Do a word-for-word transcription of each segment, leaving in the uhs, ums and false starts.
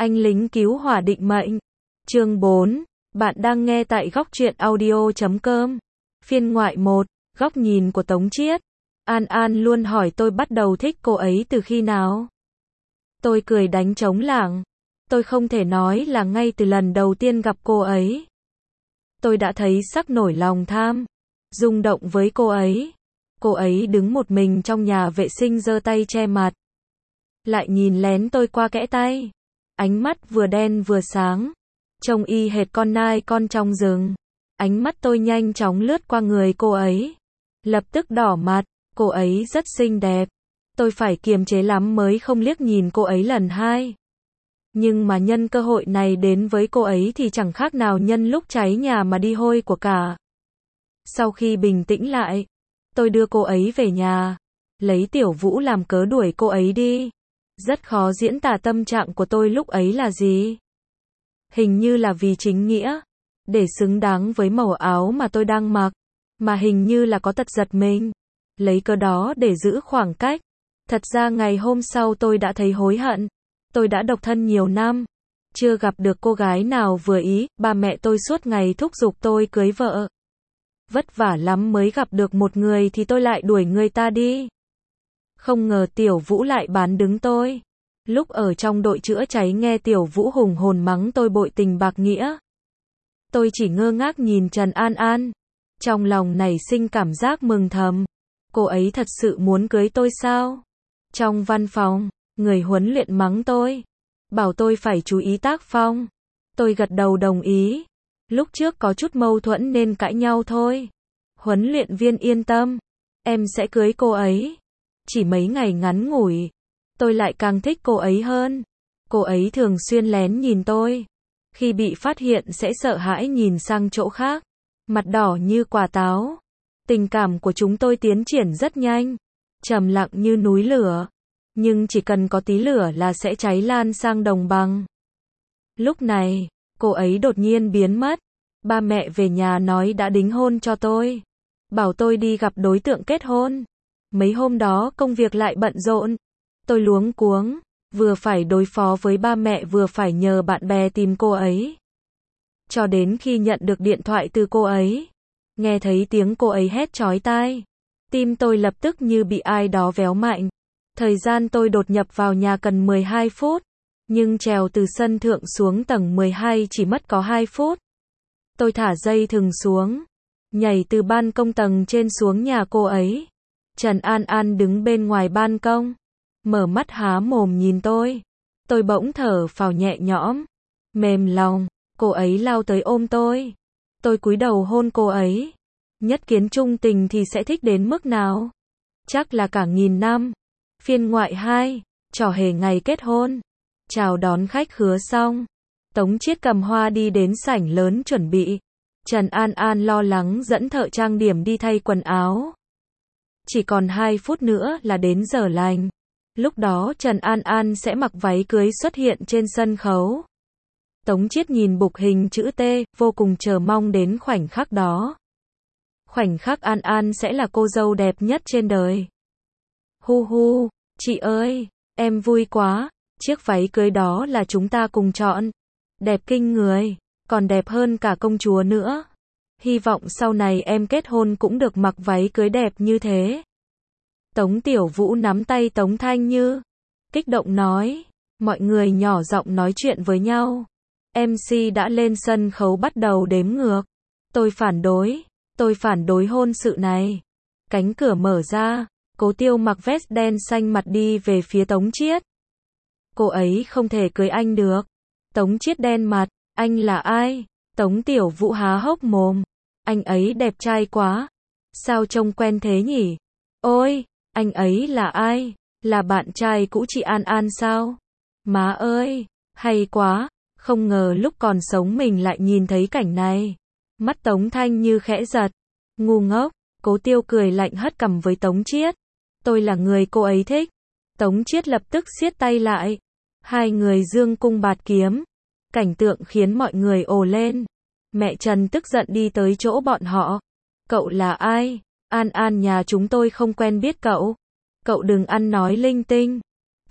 Anh lính cứu hỏa định mệnh. Chương bốn. Bạn đang nghe tại góc truyện audio chấm com. Phiên ngoại một. Góc nhìn của Tống Chiết. An An luôn hỏi tôi bắt đầu thích cô ấy từ khi nào. Tôi cười đánh trống lảng. Tôi không thể nói là ngay từ lần đầu tiên gặp cô ấy. Tôi đã thấy sắc nổi lòng tham, rung động với cô ấy. Cô ấy đứng một mình trong nhà vệ sinh giơ tay che mặt. Lại nhìn lén tôi qua kẽ tay. Ánh mắt vừa đen vừa sáng. Trông y hệt con nai con trong rừng. Ánh mắt tôi nhanh chóng lướt qua người cô ấy. Lập tức đỏ mặt, cô ấy rất xinh đẹp. Tôi phải kiềm chế lắm mới không liếc nhìn cô ấy lần hai. Nhưng mà nhân cơ hội này đến với cô ấy thì chẳng khác nào nhân lúc cháy nhà mà đi hôi của cả. Sau khi bình tĩnh lại, tôi đưa cô ấy về nhà, lấy Tiểu Vũ làm cớ đuổi cô ấy đi. Rất khó diễn tả tâm trạng của tôi lúc ấy là gì. Hình như là vì chính nghĩa, để xứng đáng với màu áo mà tôi đang mặc, mà hình như là có tật giật mình, lấy cớ đó để giữ khoảng cách. Thật ra ngày hôm sau tôi đã thấy hối hận. Tôi đã độc thân nhiều năm, chưa gặp được cô gái nào vừa ý, ba mẹ tôi suốt ngày thúc giục tôi cưới vợ. Vất vả lắm mới gặp được một người thì tôi lại đuổi người ta đi. Không ngờ Tiểu Vũ lại bán đứng tôi. Lúc ở trong đội chữa cháy nghe Tiểu Vũ hùng hồn mắng tôi bội tình bạc nghĩa. Tôi chỉ ngơ ngác nhìn Trần An An. Trong lòng nảy sinh cảm giác mừng thầm. Cô ấy thật sự muốn cưới tôi sao? Trong văn phòng, người huấn luyện mắng tôi, bảo tôi phải chú ý tác phong. Tôi gật đầu đồng ý. Lúc trước có chút mâu thuẫn nên cãi nhau thôi. Huấn luyện viên yên tâm, em sẽ cưới cô ấy. Chỉ mấy ngày ngắn ngủi, tôi lại càng thích cô ấy hơn. Cô ấy thường xuyên lén nhìn tôi. Khi bị phát hiện sẽ sợ hãi nhìn sang chỗ khác, mặt đỏ như quả táo. Tình cảm của chúng tôi tiến triển rất nhanh, trầm lặng như núi lửa. Nhưng chỉ cần có tí lửa là sẽ cháy lan sang đồng bằng. Lúc này, cô ấy đột nhiên biến mất. Ba mẹ về nhà nói đã đính hôn cho tôi. Bảo tôi đi gặp đối tượng kết hôn. Mấy hôm đó công việc lại bận rộn. Tôi luống cuống, vừa phải đối phó với ba mẹ vừa phải nhờ bạn bè tìm cô ấy. Cho đến khi nhận được điện thoại từ cô ấy, nghe thấy tiếng cô ấy hét chói tai, tim tôi lập tức như bị ai đó véo mạnh. Thời gian tôi đột nhập vào nhà cần mười hai phút, nhưng trèo từ sân thượng xuống tầng mười hai chỉ mất có hai phút. Tôi thả dây thừng xuống, nhảy từ ban công tầng trên xuống nhà cô ấy. Trần An An đứng bên ngoài ban công, mở mắt há mồm nhìn tôi. Tôi bỗng thở phào nhẹ nhõm, mềm lòng, cô ấy lao tới ôm tôi. Tôi cúi đầu hôn cô ấy. Nhất kiến chung tình thì sẽ thích đến mức nào? Chắc là cả nghìn năm. Phiên ngoại hai, trò hề ngày kết hôn. Chào đón khách khứa xong, Tống Chiết cầm hoa đi đến sảnh lớn chuẩn bị. Trần An An lo lắng dẫn thợ trang điểm đi thay quần áo. Chỉ còn hai phút nữa là đến giờ lành. Lúc đó Trần An An sẽ mặc váy cưới xuất hiện trên sân khấu. Tống Chiết nhìn bục hình chữ T, vô cùng chờ mong đến khoảnh khắc đó. Khoảnh khắc An An sẽ là cô dâu đẹp nhất trên đời. Hu hu, chị ơi, em vui quá, chiếc váy cưới đó là chúng ta cùng chọn. Đẹp kinh người, còn đẹp hơn cả công chúa nữa. Hy vọng sau này em kết hôn cũng được mặc váy cưới đẹp như thế. Tống Tiểu Vũ nắm tay Tống Thanh Như, kích động nói. Mọi người nhỏ giọng nói chuyện với nhau. em xê đã lên sân khấu bắt đầu đếm ngược. Tôi phản đối, tôi phản đối hôn sự này. Cánh cửa mở ra. Cố Tiêu mặc vest đen xanh mặt đi về phía Tống Chiết. Cô ấy không thể cưới anh được. Tống Chiết đen mặt, anh là ai? Tống Tiểu Vũ há hốc mồm. Anh ấy đẹp trai quá. Sao trông quen thế nhỉ? Ôi, anh ấy là ai? Là bạn trai cũ chị An An sao? Má ơi, hay quá. Không ngờ lúc còn sống mình lại nhìn thấy cảnh này. Mắt Tống Thanh Như khẽ giật. Ngu ngốc. Cố Tiêu cười lạnh hất cằm với Tống Chiết. Tôi là người cô ấy thích. Tống Chiết lập tức siết tay lại. Hai người dương cung bạt kiếm. Cảnh tượng khiến mọi người ồ lên. Mẹ Trần tức giận đi tới chỗ bọn họ. Cậu là ai? An An nhà chúng tôi không quen biết cậu. Cậu đừng ăn nói linh tinh.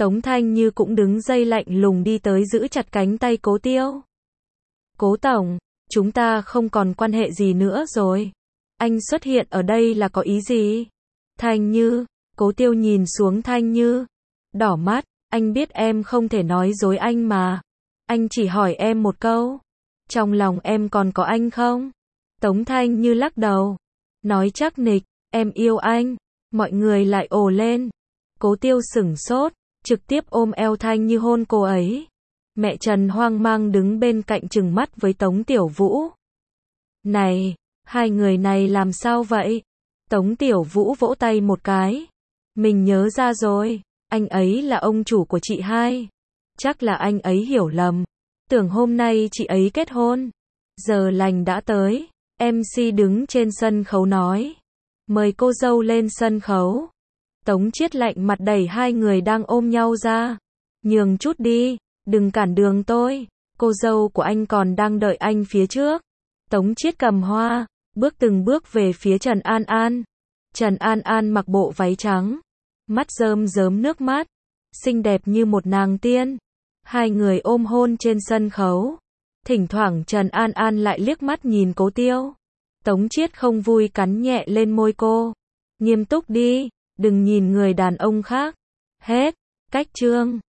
Tống Thanh Như cũng đứng dây lạnh lùng đi tới giữ chặt cánh tay Cố Tiêu. Cố tổng, chúng ta không còn quan hệ gì nữa rồi. Anh xuất hiện ở đây là có ý gì? Thanh Như, Cố Tiêu nhìn xuống Thanh Như. Đỏ mắt, anh biết em không thể nói dối anh mà. Anh chỉ hỏi em một câu. Trong lòng em còn có anh không? Tống Thanh Như lắc đầu. Nói chắc nịch, em yêu anh. Mọi người lại ồ lên. Cố Tiêu sửng sốt, trực tiếp ôm eo Thanh Như hôn cô ấy. Mẹ Trần hoang mang đứng bên cạnh trừng mắt với Tống Tiểu Vũ. Này, hai người này làm sao vậy? Tống Tiểu Vũ vỗ tay một cái. Mình nhớ ra rồi, anh ấy là ông chủ của chị hai. Chắc là anh ấy hiểu lầm. Tưởng hôm nay chị ấy kết hôn. Giờ lành đã tới. em xê đứng trên sân khấu nói. Mời cô dâu lên sân khấu. Tống Chiết lạnh mặt đẩy hai người đang ôm nhau ra. Nhường chút đi, đừng cản đường tôi. Cô dâu của anh còn đang đợi anh phía trước. Tống Chiết cầm hoa, bước từng bước về phía Trần An An. Trần An An mặc bộ váy trắng. Mắt rơm rớm nước mắt. Xinh đẹp như một nàng tiên. Hai người ôm hôn trên sân khấu. Thỉnh thoảng Trần An An lại liếc mắt nhìn Cố Tiêu. Tống Chiết không vui cắn nhẹ lên môi cô. Nghiêm túc đi, đừng nhìn người đàn ông khác. Hết, cách chương.